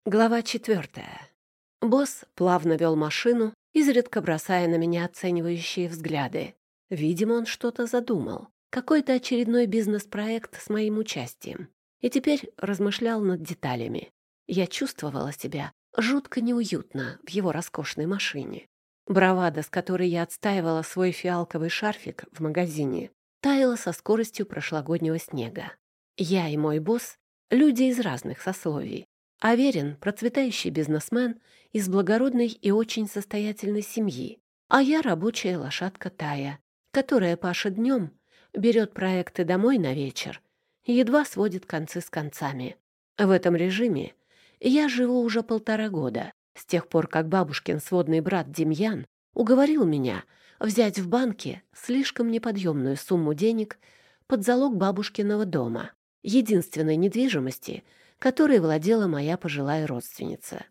Глава 4. Босс плавно вел машину, изредка бросая на меня оценивающие взгляды. Видимо, он что-то задумал. Какой-то очередной бизнес-проект с моим участием. И теперь размышлял над деталями. Я чувствовала себя жутко неуютно в его роскошной машине. Бравада, с которой я отстаивала свой фиалковый шарфик в магазине, таяла со скоростью прошлогоднего снега. Я и мой босс — люди из разных сословий. Аверин — процветающий бизнесмен из благородной и очень состоятельной семьи, а я рабочая лошадка Тая, которая пашет днем, берет проекты домой на вечер и едва сводит концы с концами. В этом режиме я живу уже 1,5 года, с тех пор, как бабушкин сводный брат Демьян уговорил меня взять в банке слишком неподъемную сумму денег под залог бабушкиного дома, единственной недвижимости, которой владела моя пожилая родственница.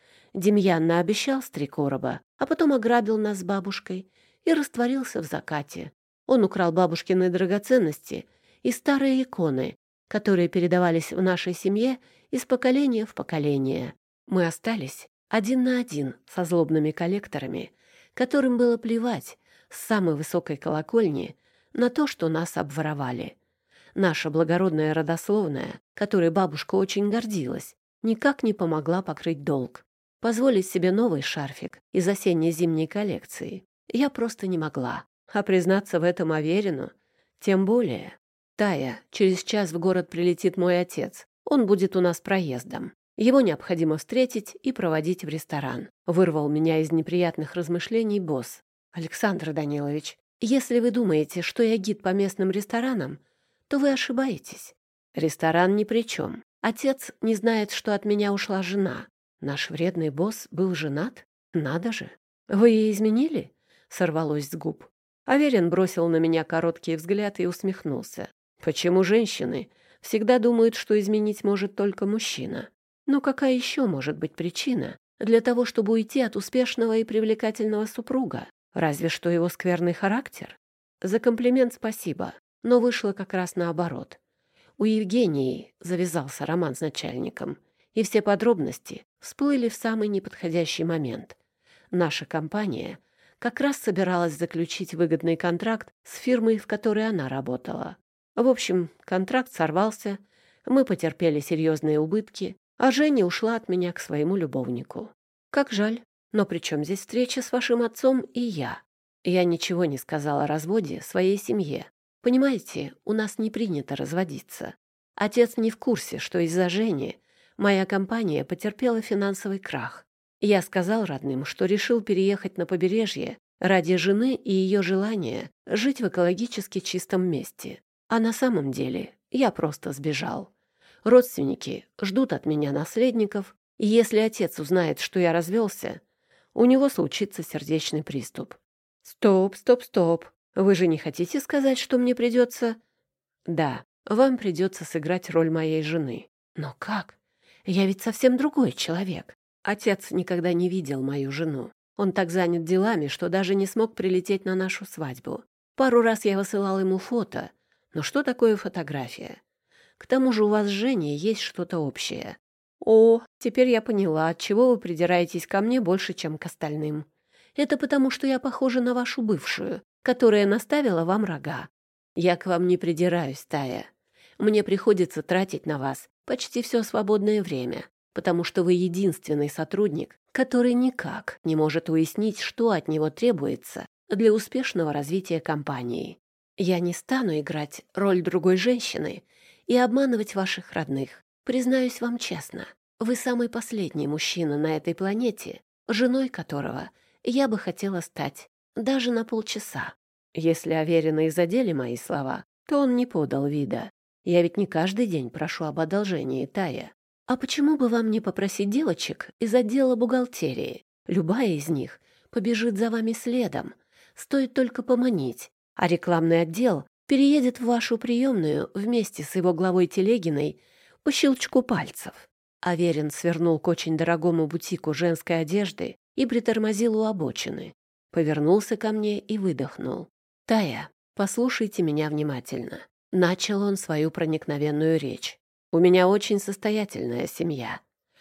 Демьян наобещал с 3 короба, а потом ограбил нас с бабушкой и растворился в закате. Он украл бабушкины драгоценности и старые иконы, которые передавались в нашей семье из поколения в поколение. Мы остались один на один со злобными коллекторами, которым было плевать с самой высокой колокольни на то, что нас обворовали. Наша благородная родословная, которой бабушка очень гордилась, никак не помогла покрыть долг. Позволить себе новый шарфик из осенне-зимней коллекции я просто не могла. А признаться в этом Аверину тем более. «Тая, через час в город прилетит мой отец. Он будет у нас проездом. Его необходимо встретить и проводить в ресторан», — вырвал меня из неприятных размышлений босс. «Александр Данилович, если вы думаете, что я гид по местным ресторанам, то вы ошибаетесь. Ресторан ни при чем. Отец не знает, что от меня ушла жена. Наш вредный босс был женат? Надо же. Вы ей изменили?» — сорвалось с губ. Аверин бросил на меня короткий взгляд и усмехнулся. «Почему женщины всегда думают, что изменить может только мужчина? Но какая еще может быть причина для того, чтобы уйти от успешного и привлекательного супруга? Разве что его скверный характер? За комплимент спасибо. Но вышло как раз наоборот. У Евгении завязался роман с начальником, и все подробности всплыли в самый неподходящий момент. Наша компания как раз собиралась заключить выгодный контракт с фирмой, в которой она работала. В общем, контракт сорвался, мы потерпели серьезные убытки, а Женя ушла от меня к своему любовнику. Как жаль, но при чем здесь встреча с вашим отцом и я? Я ничего не сказала о разводе своей семье. Понимаете, у нас не принято разводиться. Отец не в курсе, что из-за Жени моя компания потерпела финансовый крах. Я сказал родным, что решил переехать на побережье ради жены и ее желания жить в экологически чистом месте. А на самом деле я просто сбежал. Родственники ждут от меня наследников, и если отец узнает, что я развелся, у него случится сердечный приступ. Стоп, стоп, стоп. Вы же не хотите сказать, что мне придется... Да, вам придется сыграть роль моей жены. Но как? Я ведь совсем другой человек. Отец никогда не видел мою жену. Он так занят делами, что даже не смог прилететь на нашу свадьбу. Пару раз я высылал ему фото. Но что такое фотография? К тому же у вас с Женей есть что-то общее. О, теперь я поняла, отчего вы придираетесь ко мне больше, чем к остальным. Это потому, что я похожа на вашу бывшую, которая наставила вам рога. Я к вам не придираюсь, Тая. Мне приходится тратить на вас почти все свободное время, потому что вы единственный сотрудник, который никак не может уяснить, что от него требуется для успешного развития компании. Я не стану играть роль другой женщины и обманывать ваших родных. Признаюсь вам честно, вы самый последний мужчина на этой планете, женой которого я бы хотела стать даже на полчаса. Если Аверина и задели мои слова, то он не подал вида. Я ведь не каждый день прошу об одолжении, Тая. А почему бы вам не попросить девочек из отдела бухгалтерии? Любая из них побежит за вами следом. Стоит только поманить, а рекламный отдел переедет в вашу приемную вместе с его главой Телегиной по щелчку пальцев. Аверин свернул к очень дорогому бутику женской одежды и притормозил у обочины. Повернулся ко мне и выдохнул. «Тая, послушайте меня внимательно». Начал он свою проникновенную речь. «У меня очень состоятельная семья.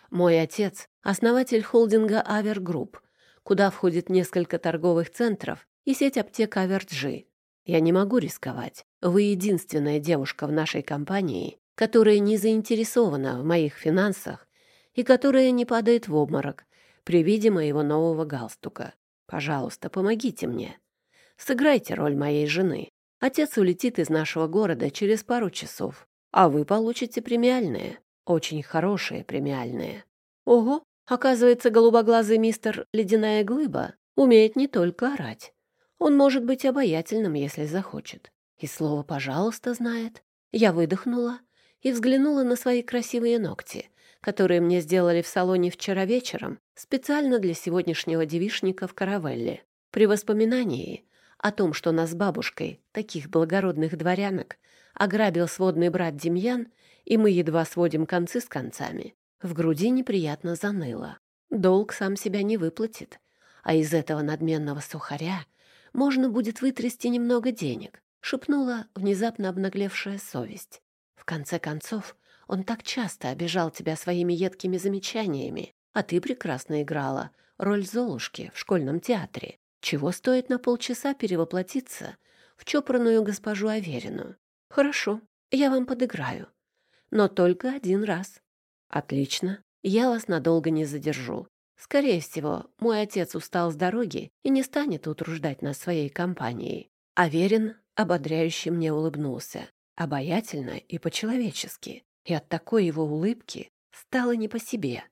Мой отец — основатель холдинга «Авер Групп», куда входит несколько торговых центров и сеть аптек «Аверджи». Я не могу рисковать. Вы единственная девушка в нашей компании, которая не заинтересована в моих финансах и которая не падает в обморок при виде моего нового галстука. Пожалуйста, помогите мне. Сыграйте роль моей жены. Отец улетит из нашего города через пару часов, а вы получите премиальные, очень хорошие премиальные. Ого, оказывается, голубоглазый мистер Ледяная Глыба умеет не только орать. Он может быть обаятельным, если захочет. И слово «пожалуйста» знает. Я выдохнула и взглянула на свои красивые ногти, которые мне сделали в салоне вчера вечером специально для сегодняшнего девичника в Каравелле. При воспоминании о том, что нас с бабушкой, таких благородных дворянок, ограбил сводный брат Демьян, и мы едва сводим концы с концами, в груди неприятно заныло. Долг сам себя не выплатит, а из этого надменного сухаря можно будет вытрясти немного денег, шепнула внезапно обнаглевшая совесть. В конце концов, он так часто обижал тебя своими едкими замечаниями, а ты прекрасно играла роль Золушки в школьном театре. Чего стоит на полчаса перевоплотиться в чопорную госпожу Аверину? Хорошо, я вам подыграю. Но только один раз. Отлично, я вас надолго не задержу. Скорее всего, мой отец устал с дороги и не станет утруждать нас своей компанией. Аверин ободряюще мне улыбнулся, обаятельно и по-человечески, и от такой его улыбки стало не по себе.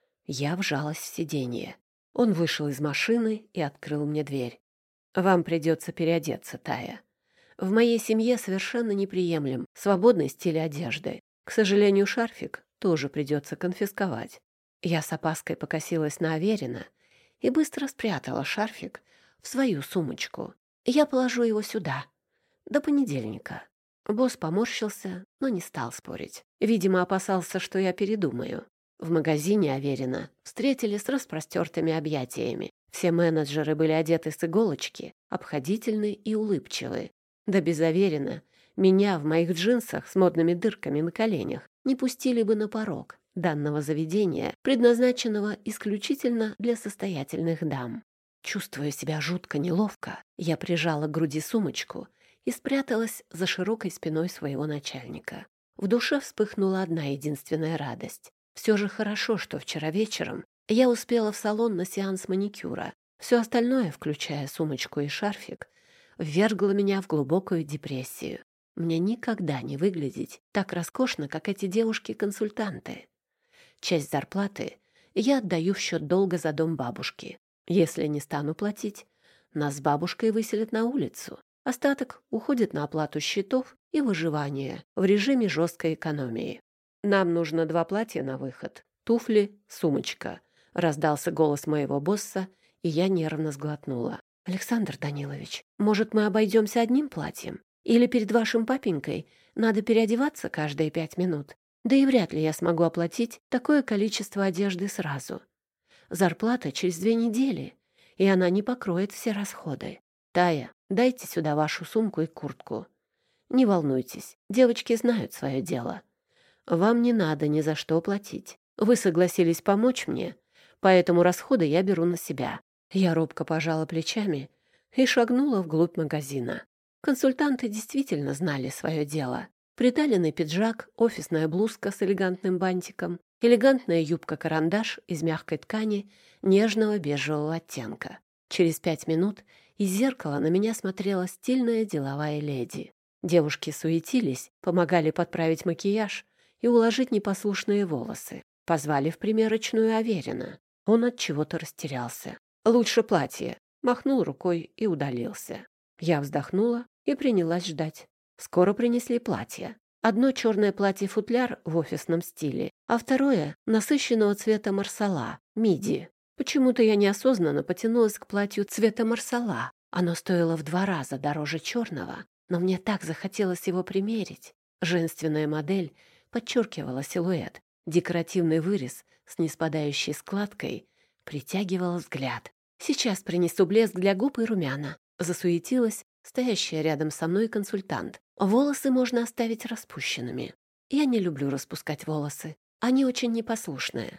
Я вжалась в сиденье. Он вышел из машины и открыл мне дверь. «Вам придется переодеться, Тая. В моей семье совершенно неприемлем свободный стиль одежды. К сожалению, шарфик тоже придется конфисковать». Я с опаской покосилась на Аверина и быстро спрятала шарфик в свою сумочку. «Я положу его сюда. До понедельника». Босс поморщился, но не стал спорить. Видимо, опасался, что я передумаю. В магазине Аверина встретили с распростертыми объятиями. Все менеджеры были одеты с иголочки, обходительны и улыбчивы. Да без Аверина меня в моих джинсах с модными дырками на коленях не пустили бы на порог данного заведения, предназначенного исключительно для состоятельных дам. Чувствуя себя жутко неловко, я прижала к груди сумочку и спряталась за широкой спиной своего начальника. В душе вспыхнула одна единственная радость. Все же хорошо, что вчера вечером я успела в салон на сеанс маникюра. Все остальное, включая сумочку и шарфик, ввергло меня в глубокую депрессию. Мне никогда не выглядеть так роскошно, как эти девушки-консультанты. Часть зарплаты я отдаю в счет долга за дом бабушки. Если не стану платить, нас с бабушкой выселят на улицу. Остаток уходит на оплату счетов и выживание в режиме жесткой экономии. «Нам нужно 2 платья на выход, туфли, сумочка», — раздался голос моего босса, и я нервно сглотнула. «Александр Данилович, может, мы обойдемся одним платьем? Или перед вашим папенькой надо переодеваться каждые 5 минут? Да и вряд ли я смогу оплатить такое количество одежды сразу. Зарплата через 2 недели, и она не покроет все расходы. Тая, дайте сюда вашу сумку и куртку. Не волнуйтесь, девочки знают свое дело. Вам не надо ни за что платить. Вы согласились помочь мне, поэтому расходы я беру на себя». Я робко пожала плечами и шагнула вглубь магазина. Консультанты действительно знали свое дело. Приталенный пиджак, офисная блузка с элегантным бантиком, элегантная юбка-карандаш из мягкой ткани нежного бежевого оттенка. Через 5 минут из зеркала на меня смотрела стильная деловая леди. Девушки суетились, помогали подправить макияж и уложить непослушные волосы. Позвали в примерочную Аверина. Он от чего-то растерялся. «Лучше платье», махнул рукой и удалился. Я вздохнула и принялась ждать. Скоро принесли платья. Одно черное платье-футляр в офисном стиле, а второе насыщенного цвета марсала, миди. Почему-то я неосознанно потянулась к платью цвета марсала. Оно стоило в 2 раза дороже черного, но мне так захотелось его примерить. Женственная модель подчеркивала силуэт. Декоративный вырез с неспадающей складкой притягивал взгляд. «Сейчас принесу блеск для губ и румяна», — засуетилась стоящая рядом со мной консультант. «Волосы можно оставить распущенными. Я не люблю распускать волосы. Они очень непослушные».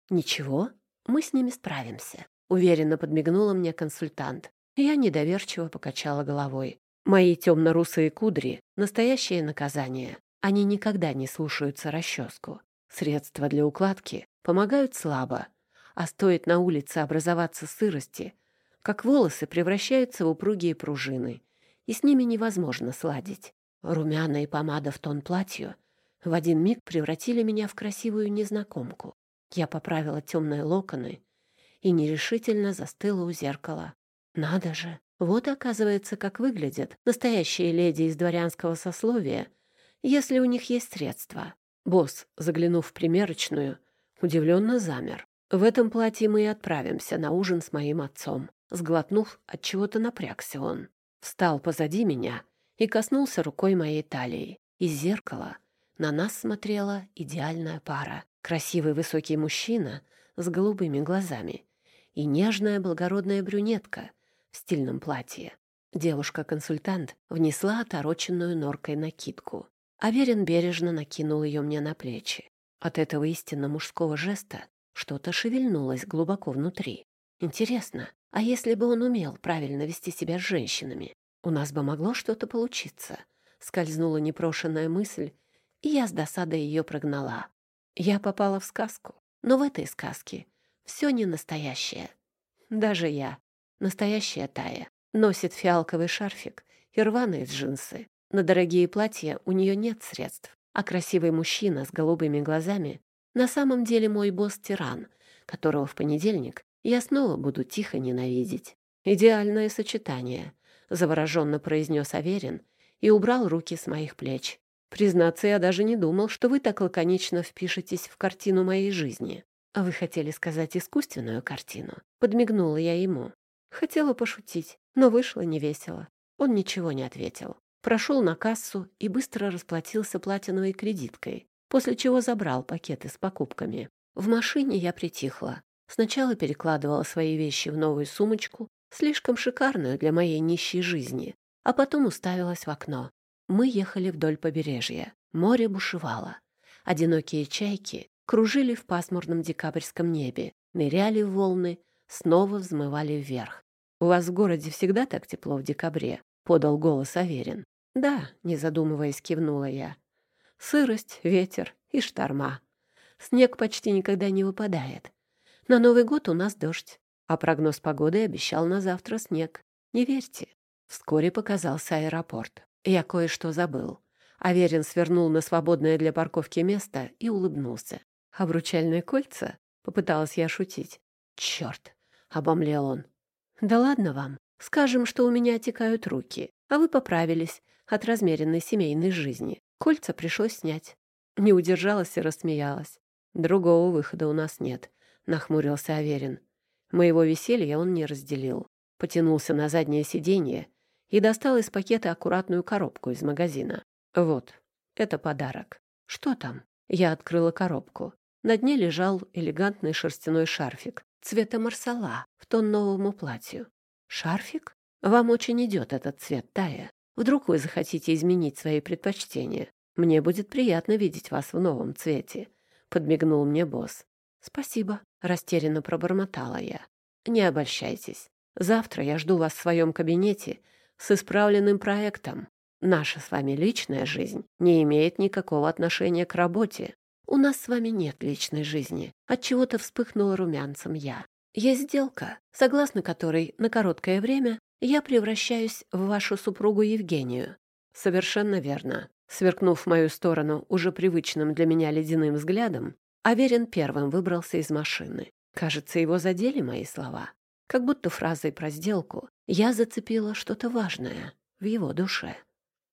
«Ничего, мы с ними справимся», — уверенно подмигнула мне консультант. Я недоверчиво покачала головой. Мои темно-русые кудри — настоящее наказание. Они никогда не слушаются расческу. Средства для укладки помогают слабо, а стоит на улице образоваться сырости, как волосы превращаются в упругие пружины, и с ними невозможно сладить. Румяна и помада в тон платью в один миг превратили меня в красивую незнакомку. Я поправила темные локоны и нерешительно застыла у зеркала. Надо же! Вот, оказывается, как выглядят настоящие леди из дворянского сословия, если у них есть средства. Босс, заглянув в примерочную, удивленно замер. В этом платье мы и отправимся на ужин с моим отцом. Сглотнув, от чего-то напрягся он. Встал позади меня и коснулся рукой моей талии. Из зеркала на нас смотрела идеальная пара. Красивый высокий мужчина с голубыми глазами и нежная благородная брюнетка в стильном платье. Девушка-консультант внесла отороченную норкой накидку. Аверин бережно накинул ее мне на плечи. От этого истинно мужского жеста что-то шевельнулось глубоко внутри. Интересно, а если бы он умел правильно вести себя с женщинами, у нас бы могло что-то получиться? Скользнула непрошенная мысль, и я с досадой ее прогнала. Я попала в сказку, но в этой сказке все не настоящее. Даже я, настоящая Тая, носит фиалковый шарфик и рваные джинсы. На дорогие платья у нее нет средств, а красивый мужчина с голубыми глазами на самом деле мой босс-тиран, которого в понедельник я снова буду тихо ненавидеть. «Идеальное сочетание», — завороженно произнес Аверин и убрал руки с моих плеч. «Признаться, я даже не думал, что вы так лаконично впишетесь в картину моей жизни». «А вы хотели сказать искусственную картину?» Подмигнула я ему. Хотела пошутить, но вышло невесело. Он ничего не ответил. Прошел на кассу и быстро расплатился платиновой кредиткой, после чего забрал пакеты с покупками. В машине я притихла. Сначала перекладывала свои вещи в новую сумочку, слишком шикарную для моей нищей жизни, а потом уставилась в окно. Мы ехали вдоль побережья. Море бушевало. Одинокие чайки кружили в пасмурном декабрьском небе, ныряли в волны, снова взмывали вверх. «У вас в городе всегда так тепло в декабре?» — подал голос Аверин. «Да», — не задумываясь, кивнула я. «Сырость, ветер и шторма. Снег почти никогда не выпадает. На Новый год у нас дождь, а прогноз погоды обещал на завтра снег. Не верьте». Вскоре показался аэропорт. Я кое-что забыл. Аверин свернул на свободное для парковки место и улыбнулся. «Обручальные кольца?» — попыталась я шутить. «Черт!» — обомлел он. «Да ладно вам. Скажем, что у меня отекают руки, а вы поправились от размеренной семейной жизни. Кольца пришлось снять». Не удержалась и рассмеялась. «Другого выхода у нас нет», — нахмурился Аверин. Моего веселья он не разделил. Потянулся на заднее сиденье и достал из пакета аккуратную коробку из магазина. «Вот, это подарок». «Что там?» Я открыла коробку. На дне лежал элегантный шерстяной шарфик цвета марсала в тон новому платью. «Шарфик? Вам очень идет этот цвет, Тая. Вдруг вы захотите изменить свои предпочтения? Мне будет приятно видеть вас в новом цвете», — подмигнул мне босс. «Спасибо», — растерянно пробормотала я. «Не обольщайтесь. Завтра я жду вас в своем кабинете с исправленным проектом. Наша с вами личная жизнь не имеет никакого отношения к работе». «У нас с вами нет личной жизни», — отчего-то вспыхнула румянцем я. «Есть сделка, согласно которой на короткое время я превращаюсь в вашу супругу Евгению». «Совершенно верно». Сверкнув в мою сторону уже привычным для меня ледяным взглядом, Аверин первым выбрался из машины. Кажется, его задели мои слова. Как будто фразой про сделку я зацепила что-то важное в его душе.